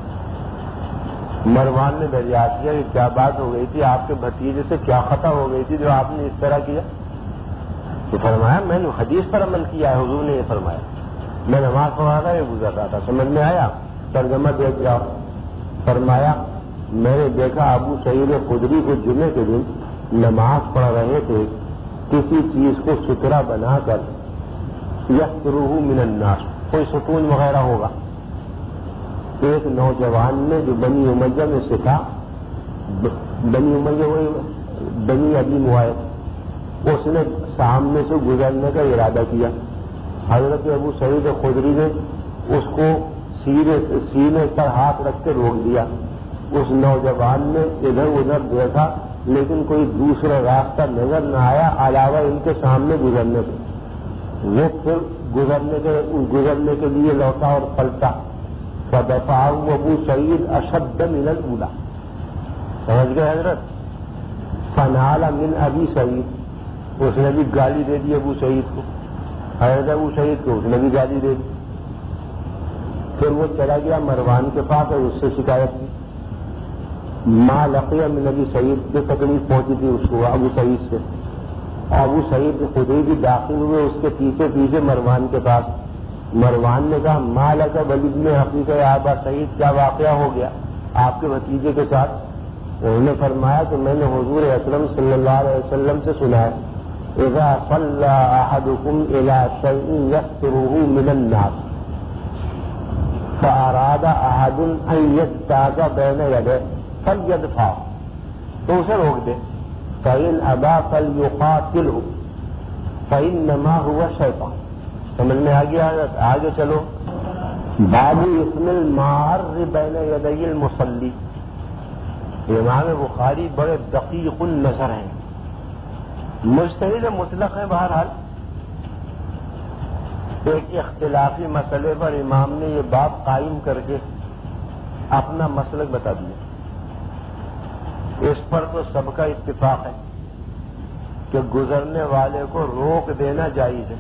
مروان نے دریافت کیا کہ کیا بات ہو گئی تھی، آپ کے بھتیجے سے کیا خطا ہو گئی تھی جو آپ نے اس طرح کیا؟ تو فرمایا میں نے حدیث پر عمل کیا ہے، حضور نے یہ فرمایا، میں نماز پڑھ رہا تھا، یہ گزر رہا تھا، سمجھ میں آیا؟ ترجمہ دیکھ جاؤ۔ فرمایا میں نے دیکھا ابو سعید خدری کو جمعے کے دن نماز پڑھ رہے تھے، کسی چیز کو سترا بنا کر، یسترہ من الناس، کوئی ستون وغیرہ ہوگا، ایک نوجوان نے جو بنی امیہ میں سے تھا، بنی امیہ وہی بنی ابی معاذ، اس نے سامنے سے گزرنے کا ارادہ کیا۔ حضرت ابو سعید خدری نے اس کو سینے سینے پر ہاتھ رکھ کے روک دیا۔ اس نوجوان نے ادھر ادھر دیکھا لیکن کوئی دوسرا راستہ نظر نہ آیا علاوہ ان کے سامنے گزرنے کے، وہ پھر گزرنے کے گزرنے کے لیے لوٹا اور پلٹا، فدفعه ابو سعید اشد من الاولى، سمجھ گئے حضرت؟ فنال من ابی سعید، اس نے بھی گالی دے دی ابو سعید کو، حضرت ابو سعید کو اس نے بھی گالی دے دی۔ پھر وہ چلا گیا مروان کے پاس اور اس سے شکایت کی، ما لقی من ابی سعید، جو تکلیف پہنچی تھی اس کو ابو سعید سے۔ ابو سعید خود ہی بھی داخل ہوئے اس کے پیچھے پیچھے مروان کے پاس، مروان نے کہا مالک ولید میں حقیقت آبا سعید کیا واقعہ ہو گیا آپ کے بھتیجے کے ساتھ؟ انہوں نے فرمایا کہ میں نے حضور اکرم صلی اللہ علیہ وسلم سے سنا ہے اذا صلى احدكم الى شيء يستره من الناس فاراد احد ان يجتاز بين يديه فليدفع تو اسے روک دے فإن ابى فليقاتله فإنما هو شیطان. سمجھ میں آ گیا؟ آگے چلو. باب اسم المار بین یدی المصلی. امام بخاری بڑے دقیق النظر ہیں، مجتہد مطلق ہیں. بہرحال ایک اختلافی مسئلے پر امام نے یہ باب قائم کر کے اپنا مسلک بتا دیا. اس پر تو سب کا اتفاق ہے کہ گزرنے والے کو روک دینا جائز ہے،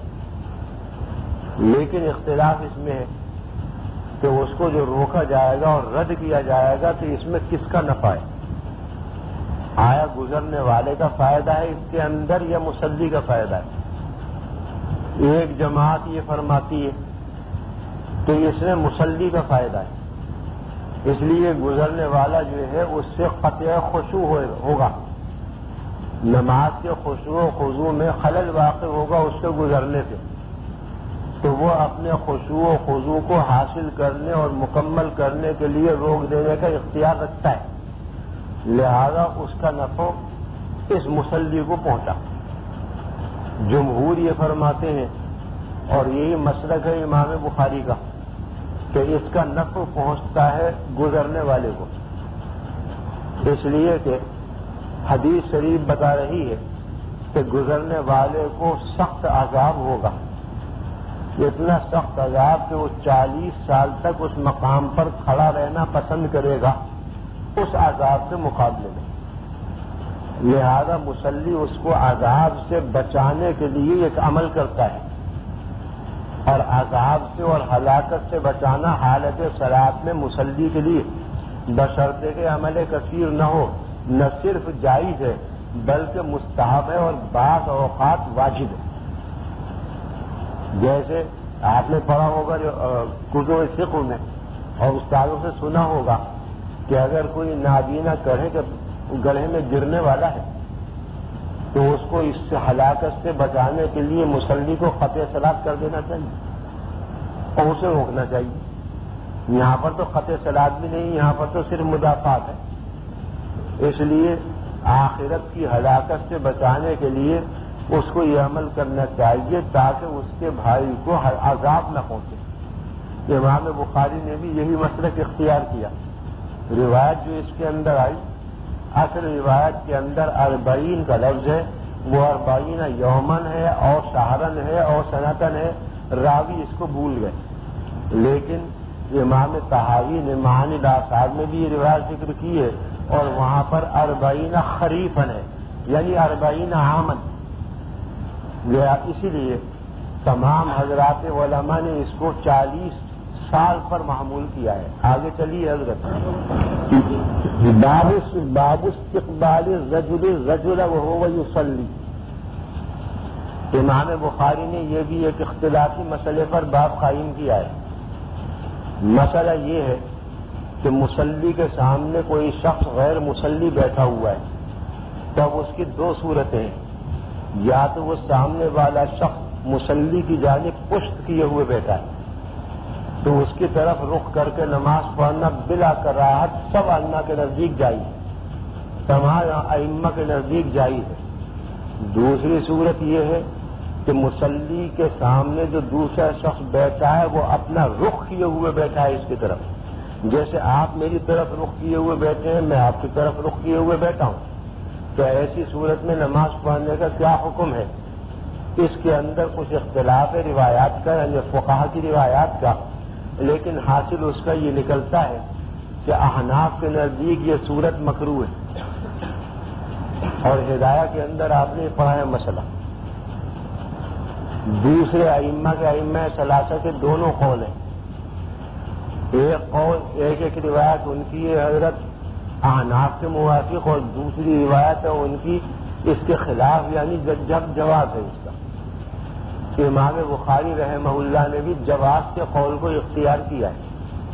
لیکن اختلاف اس میں ہے کہ اس کو جو روکا جائے گا اور رد کیا جائے گا تو اس میں کس کا نفع ہے؟ آیا گزرنے والے کا فائدہ ہے اس کے اندر یا مصلی کا فائدہ ہے؟ ایک جماعت یہ فرماتی ہے کہ اس میں مصلی کا فائدہ ہے، اس لیے گزرنے والا جو ہے اس سے قطع خشوع ہوگا، نماز کے خشوع و خضوع میں خلل واقع ہوگا اس کے گزرنے سے، تو وہ اپنے خشوع و خضوع کو حاصل کرنے اور مکمل کرنے کے لیے روک دینے کا اختیار رکھتا ہے، لہذا اس کا نفع اس مصلی کو پہنچا. جمہور یہ فرماتے ہیں اور یہی مسلک ہے امام بخاری کا کہ اس کا نفع پہنچتا ہے گزرنے والے کو، اس لیے کہ حدیث شریف بتا رہی ہے کہ گزرنے والے کو سخت عذاب ہوگا، اتنا سخت عذاب کہ وہ چالیس سال تک اس مقام پر کھڑا رہنا پسند کرے گا اس عذاب کے مقابلے میں. لہذا مصلی اس کو عذاب سے بچانے کے لیے ایک عمل کرتا ہے، اور عذاب سے اور ہلاکت سے بچانا حالت صلاۃ میں مصلی کے لیے بشرطے کے عمل کثیر نہ ہو نہ صرف جائز ہے بلکہ مستحب ہے اور بعض اوقات واجب ہے. جیسے آپ نے پڑھا ہوگا جو کتب فقہ میں اور استادوں سے سنا ہوگا کہ اگر کوئی نابینا گڑھے کے گڑھے میں گرنے والا ہے تو اس کو اس سے ہلاکت سے بچانے کے لیے مصلی کو قطع صلاۃ کر دینا چاہیے اور اسے روکنا چاہیے. یہاں پر تو قطع صلاۃ بھی نہیں، یہاں پر تو صرف مدافعات ہے. اس لیے آخرت کی ہلاکت سے بچانے کے لیے اس کو یہ عمل کرنا چاہیے تاکہ اس کے بھائی کو عذاب نہ پہنچے. امام بخاری نے بھی یہی مسلک اختیار کیا. روایت جو اس کے اندر آئی، اصل روایت کے اندر اربعین کا لفظ ہے، وہ اربعین یومن ہے اور شہرن ہے اور سنتن ہے، راوی اس کو بھول گئے. لیکن امام طحاوی نے معانی الآثار میں بھی یہ روایت ذکر کی ہے اور وہاں پر اربعین خریفن ہے، یعنی اربعین عامن. اسی لیے تمام حضرات علماء نے اس کو چالیس سال پر محمول کیا ہے. آگے چلیے حضرت. باب استقبال الرجل الرجل وهو يصلي. امام بخاری نے یہ بھی ایک اختلافی مسئلے پر باب قائم کیا ہے. مسئلہ یہ ہے کہ مصلی کے سامنے کوئی شخص غیر مصلی بیٹھا ہوا ہے تب اس کی دو صورتیں ہیں. یا تو وہ سامنے والا شخص مصلی کی جانب پشت کیے ہوئے بیٹھا ہے تو اس کی طرف رخ کر کے نماز پڑھنا بلا کراہت سب علماء کے نزدیک جائز ہے، تمام ائمہ کے نزدیک جائز ہے. دوسری صورت یہ ہے کہ مصلی کے سامنے جو دوسرا شخص بیٹھا ہے وہ اپنا رخ کیے ہوئے بیٹھا ہے اس کی طرف، جیسے آپ میری طرف رخ کیے ہوئے بیٹھے ہیں، میں آپ کی طرف رخ کیے ہوئے بیٹھا ہوں. تو ایسی صورت میں نماز پڑھنے کا کیا حکم ہے؟ اس کے اندر کچھ اختلاف ہے روایات کا، یعنی فقہا کی روایات کا، لیکن حاصل اس کا یہ نکلتا ہے کہ احناف کے نزدیک یہ صورت مکروہ ہے. اور ہدایہ کے اندر آپ نے پڑھا ہے مسئلہ. دوسرے ائمہ کے ائمہ ثلاثہ کے دونوں قول ہیں. ایک قول ایک ایک روایت ان کی ہے حضرت احناف کے موافق اور دوسری روایت ہے ان کی اس کے خلاف، یعنی جب جواز ہے اس کا. امام بخاری رحمہ اللہ نے بھی جواز کے قول کو اختیار کیا ہے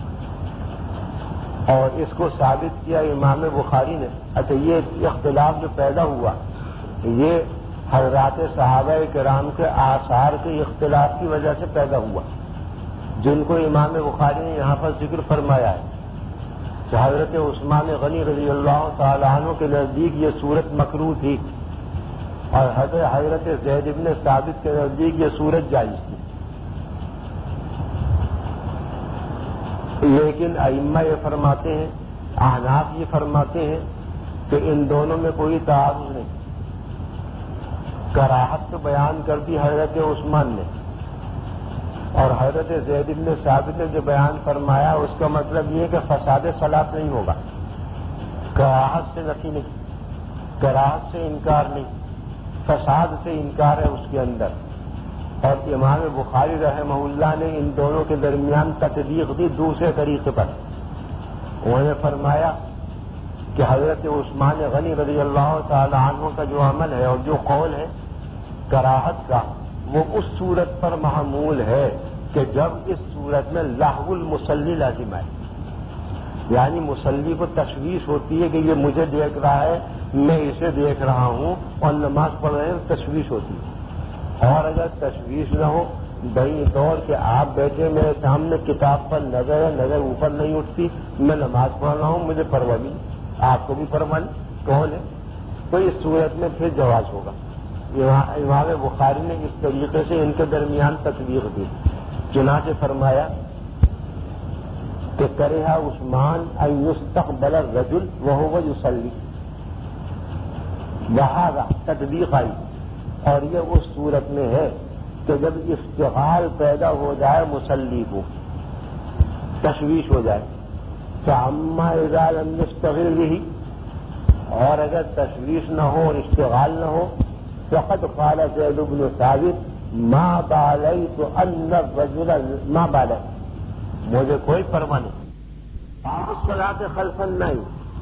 اور اس کو ثابت کیا امام بخاری نے. اچھا یہ اختلاف جو پیدا ہوا یہ حضرات صحابہ کرام کے آثار کے اختلاف کی وجہ سے پیدا ہوا جن کو امام بخاری نے یہاں پر ذکر فرمایا ہے. کہ حضرت عثمان غنی رضی اللہ تعالیٰ عنہ کے نزدیک یہ صورت مکروہ تھی اور حضرت زید بن ثابت کے نزدیک یہ صورت جائز تھی. لیکن ائمہ یہ فرماتے ہیں، احناف یہ فرماتے ہیں کہ ان دونوں میں کوئی تعارض نہیں. کراہت تو بیان کر دی حضرت عثمان نے اور حضرت زید بن ثابت نے جو بیان فرمایا اس کا مطلب یہ کہ فساد صلاۃ نہیں ہوگا. کراہت سے نفی نہیں، کراہت سے انکار نہیں، فساد سے انکار ہے اس کے اندر. اور امام بخاری رحمہ اللہ نے ان دونوں کے درمیان تطبیق دی دوسرے طریقے پر. انہوں نے فرمایا کہ حضرت عثمان غنی رضی اللہ تعالی عنہ کا جو عمل ہے اور جو قول ہے کراہت کا وہ اس صورت پر محمول ہے کہ جب اس صورت میں لہو المصلی لازم ہے، یعنی مصلی کو تشویش ہوتی ہے کہ یہ مجھے دیکھ رہا ہے میں اسے دیکھ رہا ہوں اور نماز پڑھ رہے ہیں تشویش ہوتی ہے. اور اگر تشویش نہ ہو بھائی طور کہ آپ بیٹھے میرے سامنے کتاب پر نظر ہے، نظر اوپر نہیں اٹھتی، میں نماز پڑھ رہا ہوں مجھے پرواہ نہیں، آپ کو بھی پرواہ نہیں، کون ہے؟ تو اس صورت میں پھر جواز ہوگا. امام بخاری نے اس طریقے سے ان کے درمیان تطبیق دی. چنانچہ فرمایا کہ کرہ عثمان ان یستقبل الرجل وهو یصلی، لہذا تطبیق آئی اور یہ اس صورت میں ہے کہ جب اشتغال پیدا ہو جائے مصلی کو، تشویش ہو جائے، فاما اذا لم یشتغل به، اور اگر تشویش نہ ہو اور اشتغال نہ ہو، فقد قال زید بن ثابت ما بالیت ان الرجل ما بالیت، مجھے کوئی پرواہ نہیں. الصلاۃ خلف النائم،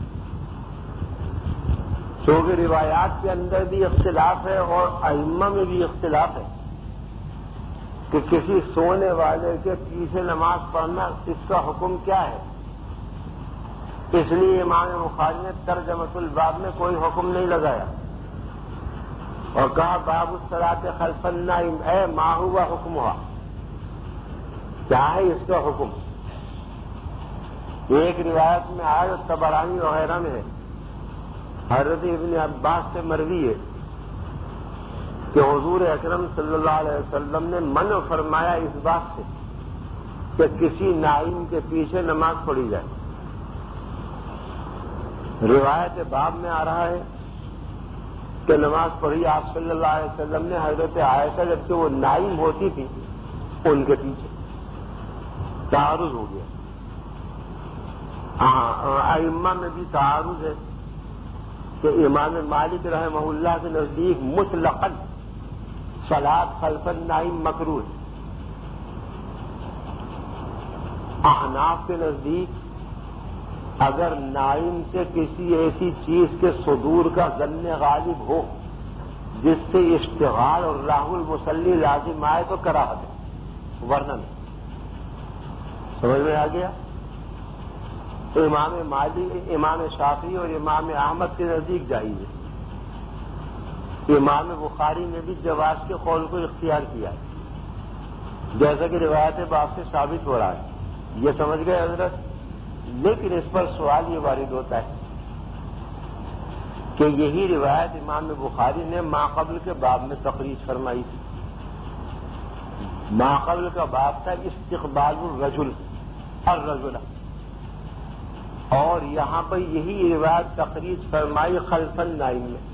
چونکہ روایات کے اندر بھی اختلاف ہے اور ائمہ میں بھی اختلاف ہے کہ کسی سونے والے کے پیچھے نماز پڑھنا اس کا حکم کیا ہے. اس لیے امام بخاری نے ترجمۃ الباب میں کوئی حکم نہیں لگایا اور کہا باب الصلاۃ خلف النائم اے ما ہوا حکمھا، کیا ہے اس کا حکم. ایک روایت میں آیا طبرانی وغیرہ میں ہے، حضرت ابن عباس سے مروی ہے کہ حضور اکرم صلی اللہ علیہ وسلم نے منع فرمایا اس بات سے کہ کسی نائم کے پیچھے نماز پڑھی جائے. روایت باب میں آ رہا ہے کہ نماز پڑھی آپ صلی اللہ علیہ وسلم نے حضرت عائشہ جبکہ وہ نائم ہوتی تھی ان کے پیچھے. تعارض ہو گیا. ہاں ائمہ میں بھی تعارض ہے کہ امام مالک رحمہ اللہ کے نزدیک مطلقاً صلاۃ خلف النائم مکروہ ہے. احناف کے نزدیک اگر نائم سے کسی ایسی چیز کے صدور کا ظن غالب ہو جس سے اشتغال اور راہ المصلی لازم آئے تو کراہت ہے، ورنہ نہیں. سمجھ میں آ گیا؟ تو امام مالک، امام شافعی اور امام احمد کے نزدیک جائز ہے. امام بخاری نے بھی جواز کے قول کو اختیار کیا ہے جیسا کہ روایت باب سے ثابت ہو رہا ہے. یہ سمجھ گئے حضرت؟ لیکن اس پر سوال یہ وارد ہوتا ہے کہ یہی روایت امام بخاری نے ماقبل کے باب میں تخریج فرمائی تھی. ماقبل کا باب تھا استقبال الرجل الرجل، اور یہاں پر یہی روایت تخریج فرمائی خلف النائم میں.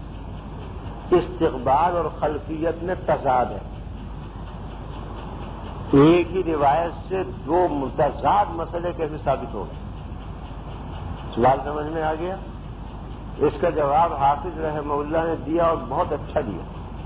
استقبال اور خلفیت میں تضاد ہے. ایک ہی روایت سے دو متضاد مسئلے کیسے ثابت ہو گئے؟ سوال سمجھ میں آ گیا؟ اس کا جواب حافظ رحمہ اللہ نے دیا اور بہت اچھا دیا.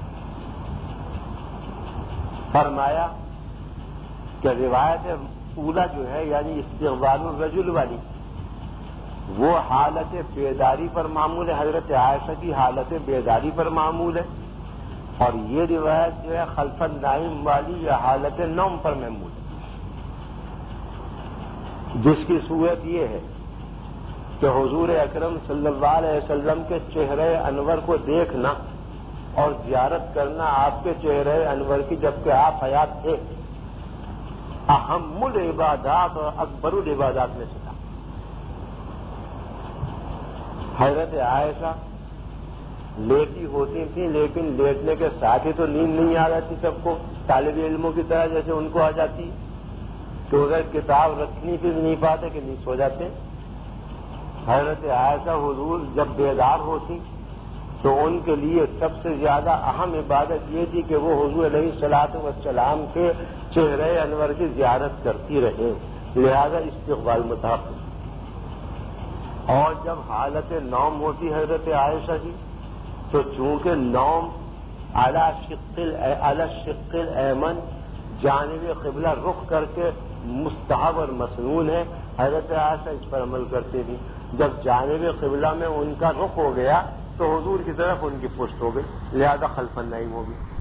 فرمایا کہ روایت اولا جو ہے یعنی استقبال الرجل والی وہ حالت بیداری پر معمول ہے، حضرت عائشہ کی حالت بیداری پر معمول ہے. اور یہ روایت جو ہے خلف النائم والی یا حالت نوم پر محمول ہے، جس کی صورت یہ ہے کہ حضور اکرم صلی اللہ علیہ وسلم کے چہرے انور کو دیکھنا اور زیارت کرنا آپ کے چہرے انور کی جبکہ آپ حیات تھے اہم العبادات اور اکبر العبادات میں سے تھا۔ حضرت عائشہ لیٹی ہوتی تھیں، لیکن لیٹنے کے ساتھ ہی تو نیند نہیں آ جاتی سب کو، طالب علموں کی طرح جیسے ان کو آ جاتی، تو اگر کتاب رکھنی بھی نہیں پاتے کہ نہیں سو جاتے۔ حضرت عائشہ حضور جب بیدار ہوتی تو ان کے لیے سب سے زیادہ اہم عبادت یہ تھی کہ وہ حضور علیہ الصلوۃ والسلام کے چہرے انور کی زیارت کرتی رہے، لہذا استقبال متحفظ۔ اور جب حالت نوم ہوتی حضرت عائشہ کی تو چونکہ نوم اعلی شق اعلی شق الایمن جانب قبلہ رخ کر کے مستحب اور مسنون ہے، حضرت عائشہ اس پر عمل کرتے تھی۔ جب جانب قبلہ میں ان کا رخ ہو گیا تو حضور کی طرف ان کی پشت ہو گئی، لہذا خلف النائم ہو گئی۔